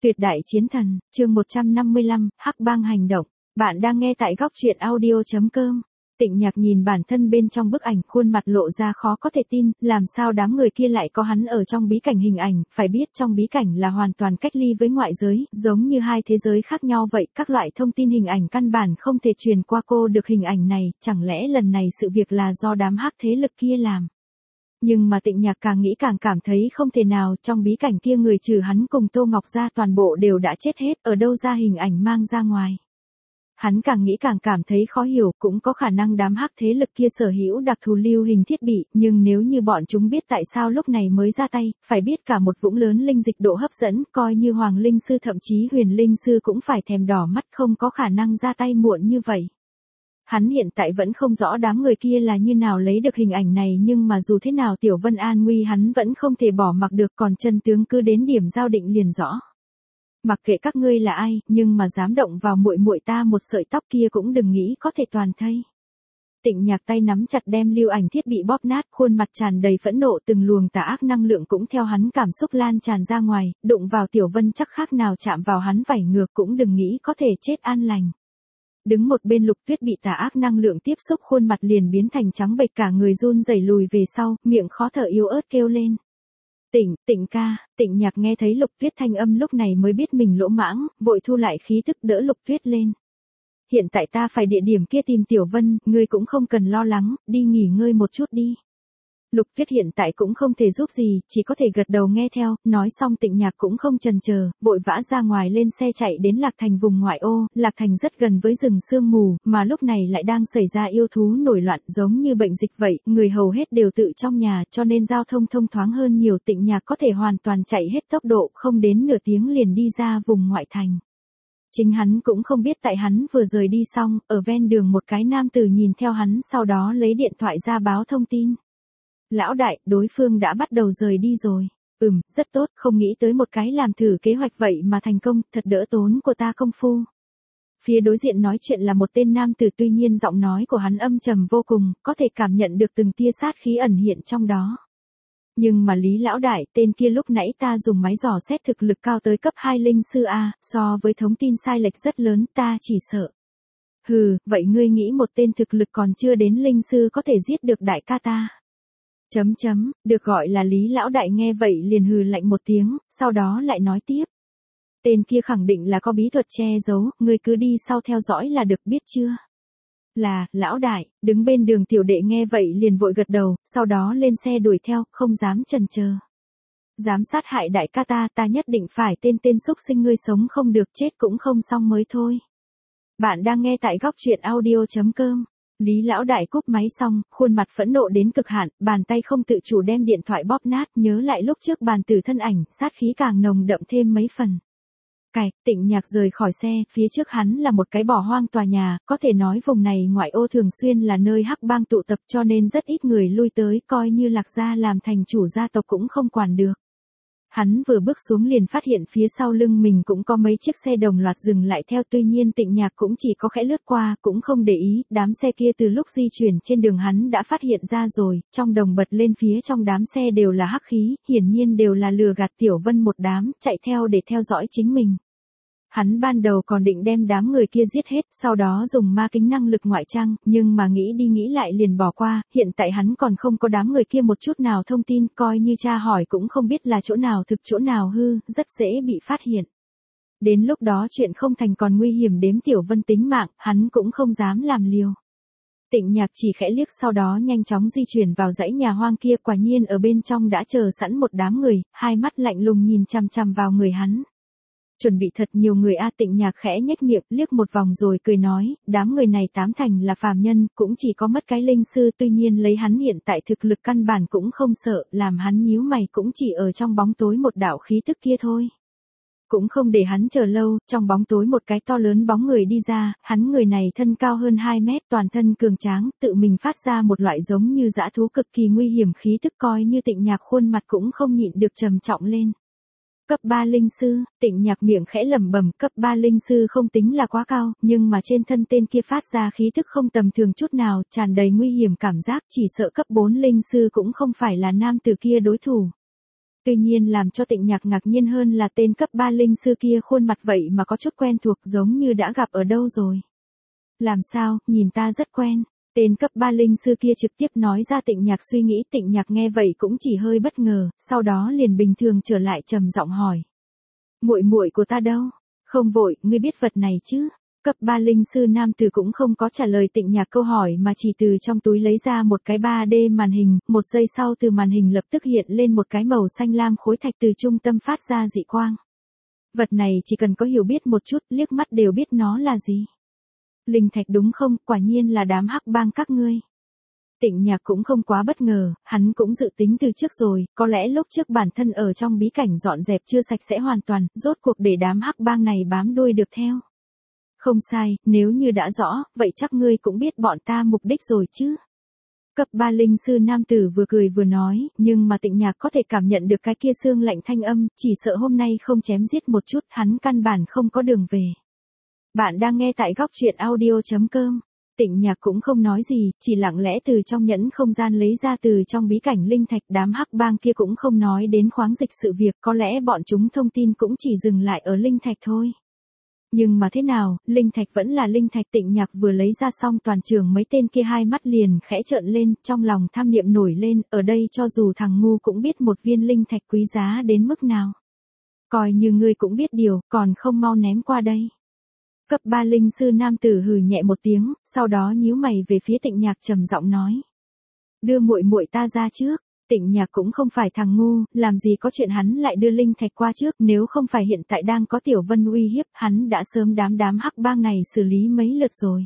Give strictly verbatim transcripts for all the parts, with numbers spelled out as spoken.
Tuyệt đại chiến thần, chương một trăm năm mươi lăm, Hắc bang hành động. Bạn đang nghe tại góc truyện audio chấm com. Tịnh Nhạc nhìn bản thân bên trong bức ảnh, khuôn mặt lộ ra khó có thể tin, làm sao đám người kia lại có hắn ở trong bí cảnh hình ảnh, phải biết trong bí cảnh là hoàn toàn cách ly với ngoại giới, giống như hai thế giới khác nhau vậy, các loại thông tin hình ảnh căn bản không thể truyền qua cô được hình ảnh này, chẳng lẽ lần này sự việc là do đám hắc thế lực kia làm. Nhưng mà Tịnh Nhạc càng nghĩ càng cảm thấy không thể nào, trong bí cảnh kia người trừ hắn cùng Tô Ngọc ra toàn bộ đều đã chết hết, ở đâu ra hình ảnh mang ra ngoài. Hắn càng nghĩ càng cảm thấy khó hiểu, cũng có khả năng đám hắc thế lực kia sở hữu đặc thù lưu hình thiết bị, nhưng nếu như bọn chúng biết tại sao lúc này mới ra tay, phải biết cả một vũng lớn linh dịch độ hấp dẫn, coi như Hoàng Linh Sư thậm chí Huyền Linh Sư cũng phải thèm đỏ mắt, không có khả năng ra tay muộn như vậy. Hắn hiện tại vẫn không rõ đám người kia là như nào lấy được hình ảnh này, nhưng mà dù thế nào Tiểu Vân an nguy hắn vẫn không thể bỏ mặc được, còn chân tướng cứ đến điểm giao định liền rõ. Mặc kệ các ngươi là ai, nhưng mà dám động vào muội muội ta một sợi tóc kia cũng đừng nghĩ có thể toàn thây. Tịnh Nhạc tay nắm chặt đem lưu ảnh thiết bị bóp nát, khuôn mặt tràn đầy phẫn nộ, từng luồng tà ác năng lượng cũng theo hắn cảm xúc lan tràn ra ngoài, đụng vào Tiểu Vân chắc khác nào chạm vào hắn vảy ngược, cũng đừng nghĩ có thể chết an lành. Đứng một bên Lục Tuyết bị tà ác năng lượng tiếp xúc, khuôn mặt liền biến thành trắng bệch, cả người run rẩy lùi về sau, miệng khó thở yếu ớt kêu lên. Tịnh, Tịnh ca. Tịnh Nhạc nghe thấy Lục Tuyết thanh âm lúc này mới biết mình lỗ mãng, vội thu lại khí tức đỡ Lục Tuyết lên. Hiện tại ta phải địa điểm kia tìm Tiểu Vân, ngươi cũng không cần lo lắng, đi nghỉ ngơi một chút đi. Lục Tuyết hiện tại cũng không thể giúp gì, chỉ có thể gật đầu nghe theo, nói xong Tịnh Nhạc cũng không chần chờ, vội vã ra ngoài lên xe chạy đến Lạc Thành vùng ngoại ô. Lạc Thành rất gần với rừng sương mù, mà lúc này lại đang xảy ra yêu thú nổi loạn giống như bệnh dịch vậy, người hầu hết đều tự trong nhà, cho nên giao thông thông thoáng hơn nhiều. Tịnh Nhạc có thể hoàn toàn chạy hết tốc độ, không đến nửa tiếng liền đi ra vùng ngoại thành. Chính hắn cũng không biết tại hắn vừa rời đi xong, ở ven đường một cái nam tử nhìn theo hắn, sau đó lấy điện thoại ra báo thông tin. Lão đại, đối phương đã bắt đầu rời đi rồi. Ừm, rất tốt, không nghĩ tới một cái làm thử kế hoạch vậy mà thành công, thật đỡ tốn của ta công phu. Phía đối diện nói chuyện là một tên nam tử, tuy nhiên giọng nói của hắn âm trầm vô cùng, có thể cảm nhận được từng tia sát khí ẩn hiện trong đó. Nhưng mà Lý lão đại, tên kia lúc nãy ta dùng máy dò xét thực lực cao tới cấp hai linh sư A, so với thống tin sai lệch rất lớn, ta chỉ sợ. Hừ, vậy ngươi nghĩ một tên thực lực còn chưa đến linh sư có thể giết được đại ca ta? Chấm chấm, được gọi là Lý lão đại nghe vậy liền hừ lạnh một tiếng, sau đó lại nói tiếp. Tên kia khẳng định là có bí thuật che giấu, ngươi cứ đi sau theo dõi là được, biết chưa? Là, lão đại. Đứng bên đường tiểu đệ nghe vậy liền vội gật đầu, sau đó lên xe đuổi theo, không dám chần chờ. Dám sát hại đại ca ta, ta nhất định phải tên tên xúc sinh ngươi sống không được chết cũng không xong mới thôi. Bạn đang nghe tại góc truyện audio chấm com. Lý lão đại cúp máy xong, khuôn mặt phẫn nộ đến cực hạn, bàn tay không tự chủ đem điện thoại bóp nát, nhớ lại lúc trước bàn tử thân ảnh, sát khí càng nồng đậm thêm mấy phần. Cạch, Tịnh Nhạc rời khỏi xe, phía trước hắn là một cái bỏ hoang tòa nhà, có thể nói vùng này ngoại ô thường xuyên là nơi hắc bang tụ tập, cho nên rất ít người lui tới, coi như Lạc gia làm thành chủ gia tộc cũng không quản được. Hắn vừa bước xuống liền phát hiện phía sau lưng mình cũng có mấy chiếc xe đồng loạt dừng lại theo, tuy nhiên Tịnh Nhạc cũng chỉ có khẽ lướt qua, cũng không để ý, đám xe kia từ lúc di chuyển trên đường hắn đã phát hiện ra rồi, trong đồng bật lên phía trong đám xe đều là hắc khí, hiển nhiên đều là lừa gạt Tiểu Vân một đám, chạy theo để theo dõi chính mình. Hắn ban đầu còn định đem đám người kia giết hết, sau đó dùng ma kính năng lực ngoại trang, nhưng mà nghĩ đi nghĩ lại liền bỏ qua, hiện tại hắn còn không có đám người kia một chút nào thông tin, coi như tra hỏi cũng không biết là chỗ nào thực chỗ nào hư, rất dễ bị phát hiện. Đến lúc đó chuyện không thành còn nguy hiểm đến Tiểu Vân tính mạng, hắn cũng không dám làm liều. Tịnh Nhạc chỉ khẽ liếc sau đó nhanh chóng di chuyển vào dãy nhà hoang kia, quả nhiên ở bên trong đã chờ sẵn một đám người, hai mắt lạnh lùng nhìn chằm chằm vào người hắn. Chuẩn bị thật nhiều người a. Tịnh Nhạc khẽ nhếch miệng, liếc một vòng rồi cười nói, đám người này tám thành là phàm nhân, cũng chỉ có mất cái linh sư, tuy nhiên lấy hắn hiện tại thực lực căn bản cũng không sợ, làm hắn nhíu mày cũng chỉ ở trong bóng tối một đạo khí tức kia thôi. Cũng không để hắn chờ lâu, trong bóng tối một cái to lớn bóng người đi ra, hắn người này thân cao hơn hai mét, toàn thân cường tráng, tự mình phát ra một loại giống như dã thú cực kỳ nguy hiểm khí tức, coi như Tịnh Nhạc khuôn mặt cũng không nhịn được trầm trọng lên. Cấp ba linh sư, Tịnh Nhạc miệng khẽ lẩm bẩm, cấp ba linh sư không tính là quá cao, nhưng mà trên thân tên kia phát ra khí tức không tầm thường chút nào, tràn đầy nguy hiểm cảm giác, chỉ sợ cấp bốn linh sư cũng không phải là nam tử kia đối thủ. Tuy nhiên làm cho Tịnh Nhạc ngạc nhiên hơn là tên cấp ba linh sư kia khuôn mặt vậy mà có chút quen thuộc giống như đã gặp ở đâu rồi. Làm sao, nhìn ta rất quen. Tên cấp ba linh sư kia trực tiếp nói ra. Tịnh Nhạc suy nghĩ. Tịnh Nhạc nghe vậy cũng chỉ hơi bất ngờ, sau đó liền bình thường trở lại trầm giọng hỏi. Muội muội của ta đâu? Không vội, ngươi biết vật này chứ? Cấp ba linh sư nam tử cũng không có trả lời Tịnh Nhạc câu hỏi mà chỉ từ trong túi lấy ra một cái ba D màn hình, một giây sau từ màn hình lập tức hiện lên một cái màu xanh lam khối thạch từ trung tâm phát ra dị quang. Vật này chỉ cần có hiểu biết một chút, liếc mắt đều biết nó là gì. Linh thạch đúng không? Quả nhiên là đám hắc bang các ngươi. Tịnh Nhạc cũng không quá bất ngờ, hắn cũng dự tính từ trước rồi, có lẽ lúc trước bản thân ở trong bí cảnh dọn dẹp chưa sạch sẽ hoàn toàn, rốt cuộc để đám hắc bang này bám đuôi được theo. Không sai, nếu như đã rõ, vậy chắc ngươi cũng biết bọn ta mục đích rồi chứ. Cấp ba linh sư nam tử vừa cười vừa nói, nhưng mà Tịnh Nhạc có thể cảm nhận được cái kia xương lạnh thanh âm, chỉ sợ hôm nay không chém giết một chút, hắn căn bản không có đường về. Bạn đang nghe tại góc truyện audio chấm com. Tịnh Nhạc cũng không nói gì, chỉ lặng lẽ từ trong nhẫn không gian lấy ra từ trong bí cảnh linh thạch. Đám hắc bang kia cũng không nói đến khoáng dịch sự việc, có lẽ bọn chúng thông tin cũng chỉ dừng lại ở linh thạch thôi. Nhưng mà thế nào, linh thạch vẫn là linh thạch. Tịnh Nhạc vừa lấy ra xong toàn trường mấy tên kia hai mắt liền khẽ trợn lên, trong lòng tham niệm nổi lên, ở đây cho dù thằng ngu cũng biết một viên linh thạch quý giá đến mức nào. Coi như ngươi cũng biết điều, còn không mau ném qua đây. Cấp ba linh sư nam tử hừ nhẹ một tiếng, sau đó nhíu mày về phía Tịnh Nhạc trầm giọng nói. Đưa muội muội ta ra trước. Tịnh Nhạc cũng không phải thằng ngu, làm gì có chuyện hắn lại đưa linh thạch qua trước, nếu không phải hiện tại đang có Tiểu Vân uy hiếp, hắn đã sớm đám đám hắc bang này xử lý mấy lượt rồi.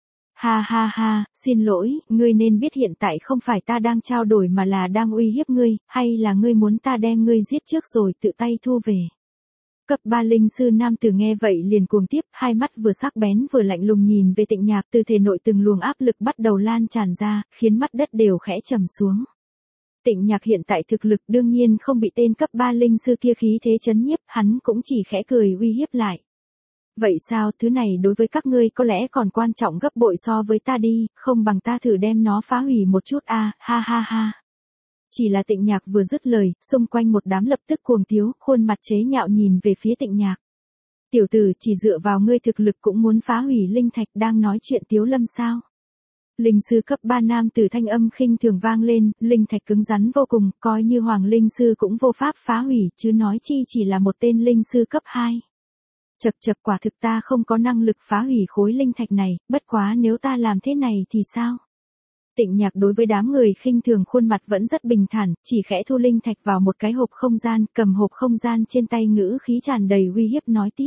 Ha ha ha, xin lỗi, ngươi nên biết hiện tại không phải ta đang trao đổi mà là đang uy hiếp ngươi, hay là ngươi muốn ta đem ngươi giết trước rồi tự tay thu về. Cấp ba linh sư nam tử nghe vậy liền cuồng tiếp, hai mắt vừa sắc bén vừa lạnh lùng nhìn về Tịnh Nhạc, từ thể nội từng luồng áp lực bắt đầu lan tràn ra, khiến mắt đất đều khẽ trầm xuống. Tịnh Nhạc hiện tại thực lực đương nhiên không bị tên cấp ba linh sư kia khí thế chấn nhiếp, hắn cũng chỉ khẽ cười uy hiếp lại. Vậy sao, thứ này đối với các ngươi có lẽ còn quan trọng gấp bội so với ta đi, không bằng ta thử đem nó phá hủy một chút a, à, ha ha ha. Chỉ là Tịnh Nhạc vừa dứt lời, xung quanh một đám lập tức cuồng tiếu, khuôn mặt chế nhạo nhìn về phía Tịnh Nhạc. Tiểu tử, chỉ dựa vào ngươi thực lực cũng muốn phá hủy linh thạch, đang nói chuyện tiếu lâm sao? Linh sư cấp ba nam tử thanh âm khinh thường vang lên, linh thạch cứng rắn vô cùng, coi như hoàng linh sư cũng vô pháp phá hủy, chứ nói chi chỉ là một tên linh sư cấp hai. Chậc chậc, quả thực ta không có năng lực phá hủy khối linh thạch này, bất quá nếu ta làm thế này thì sao? Tịnh Nhạc đối với đám người khinh thường khuôn mặt vẫn rất bình thản, chỉ khẽ thu linh thạch vào một cái hộp không gian, cầm hộp không gian trên tay ngữ khí tràn đầy uy hiếp nói tiếp.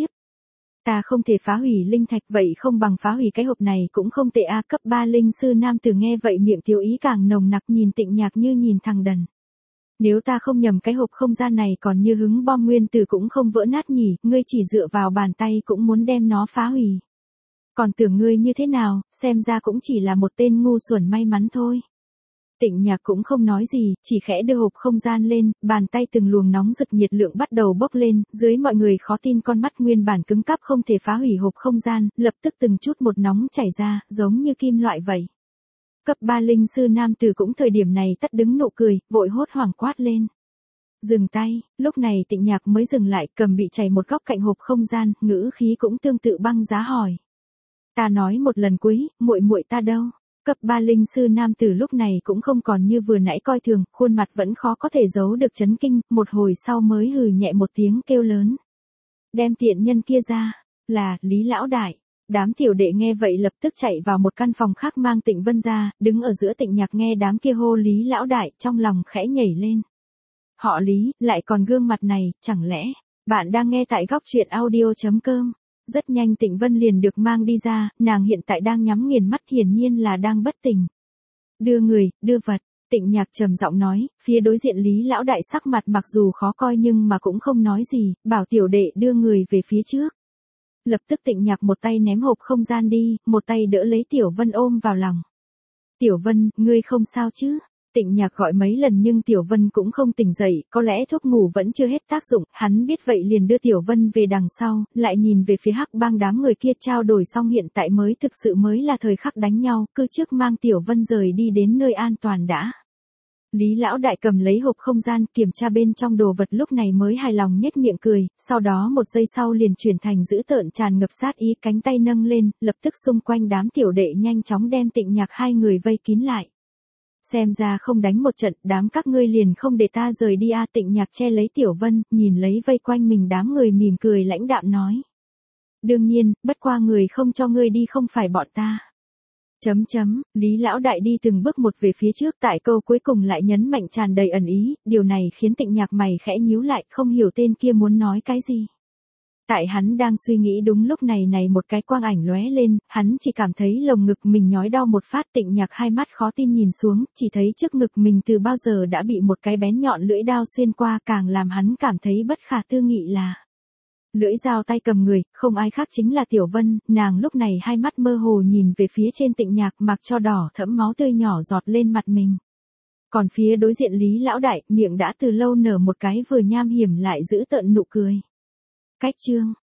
Ta không thể phá hủy linh thạch, vậy không bằng phá hủy cái hộp này cũng không tệ a. Cấp ba linh sư nam tử nghe vậy miệng tiêu ý càng nồng nặc, nhìn Tịnh Nhạc như nhìn thằng đần. Nếu ta không nhầm cái hộp không gian này còn như hứng bom nguyên tử cũng không vỡ nát nhỉ, ngươi chỉ dựa vào bàn tay cũng muốn đem nó phá hủy. Còn tưởng ngươi như thế nào, xem ra cũng chỉ là một tên ngu xuẩn may mắn thôi. Tịnh Nhạc cũng không nói gì, chỉ khẽ đưa hộp không gian lên, bàn tay từng luồng nóng rực nhiệt lượng bắt đầu bốc lên, dưới mọi người khó tin con mắt nguyên bản cứng cáp không thể phá hủy hộp không gian, lập tức từng chút một nóng chảy ra, giống như kim loại vậy. Cấp ba linh sư nam tử cũng thời điểm này tất đứng nụ cười, vội hốt hoảng quát lên. Dừng tay, lúc này Tịnh Nhạc mới dừng lại, cầm bị chảy một góc cạnh hộp không gian, ngữ khí cũng tương tự băng giá hỏi. Ta nói một lần cuối, muội muội ta đâu? Cấp ba linh sư nam tử lúc này cũng không còn như vừa nãy coi thường, khuôn mặt vẫn khó có thể giấu được chấn kinh, một hồi sau mới hừ nhẹ một tiếng kêu lớn. Đem tiện nhân kia ra, là, Lý Lão Đại. Đám tiểu đệ nghe vậy lập tức chạy vào một căn phòng khác mang Tịnh Vân ra, đứng ở giữa Tịnh Nhạc nghe đám kia hô Lý Lão Đại, trong lòng khẽ nhảy lên. Họ Lý, lại còn gương mặt này, chẳng lẽ, bạn đang nghe tại góc truyện audio chấm com. Rất nhanh Tịnh Vân liền được mang đi ra, nàng hiện tại đang nhắm nghiền mắt, hiển nhiên là đang bất tỉnh. Đưa người, đưa vật, Tịnh Nhạc trầm giọng nói, phía đối diện Lý Lão Đại sắc mặt mặc dù khó coi nhưng mà cũng không nói gì, bảo tiểu đệ đưa người về phía trước. Lập tức Tịnh Nhạc một tay ném hộp không gian đi, một tay đỡ lấy Tiểu Vân ôm vào lòng. Tiểu Vân, ngươi không sao chứ? Tịnh Nhạc gọi mấy lần nhưng Tiểu Vân cũng không tỉnh dậy, có lẽ thuốc ngủ vẫn chưa hết tác dụng, hắn biết vậy liền đưa Tiểu Vân về đằng sau, lại nhìn về phía hắc bang đám người kia trao đổi xong hiện tại mới thực sự mới là thời khắc đánh nhau, cứ trước mang Tiểu Vân rời đi đến nơi an toàn đã. Lý lão đại cầm lấy hộp không gian, kiểm tra bên trong đồ vật lúc này mới hài lòng nhếch miệng cười, sau đó một giây sau liền chuyển thành dữ tợn tràn ngập sát ý, cánh tay nâng lên, lập tức xung quanh đám tiểu đệ nhanh chóng đem Tịnh Nhạc hai người vây kín lại. Xem ra không đánh một trận, đám các ngươi liền không để ta rời đi a. Tịnh Nhạc che lấy Tiểu Vân, nhìn lấy vây quanh mình đám người mỉm cười lãnh đạm nói. Đương nhiên, bất qua người không cho ngươi đi không phải bọn ta. Chấm chấm, Lý lão đại đi từng bước một về phía trước, tại câu cuối cùng lại nhấn mạnh tràn đầy ẩn ý, điều này khiến Tịnh Nhạc mày khẽ nhíu lại, không hiểu tên kia muốn nói cái gì. Tại hắn đang suy nghĩ đúng lúc này này một cái quang ảnh lóe lên, hắn chỉ cảm thấy lồng ngực mình nhói đau một phát. Tịnh Nhạc hai mắt khó tin nhìn xuống, chỉ thấy trước ngực mình từ bao giờ đã bị một cái bén nhọn lưỡi đao xuyên qua, càng làm hắn cảm thấy bất khả tư nghị là lưỡi dao tay cầm người, không ai khác chính là Tiểu Vân, nàng lúc này hai mắt mơ hồ nhìn về phía trên Tịnh Nhạc, mặc cho đỏ thẫm máu tươi nhỏ giọt lên mặt mình. Còn phía đối diện Lý lão đại, miệng đã từ lâu nở một cái vừa nham hiểm lại giữ tợn nụ cười. Cách chương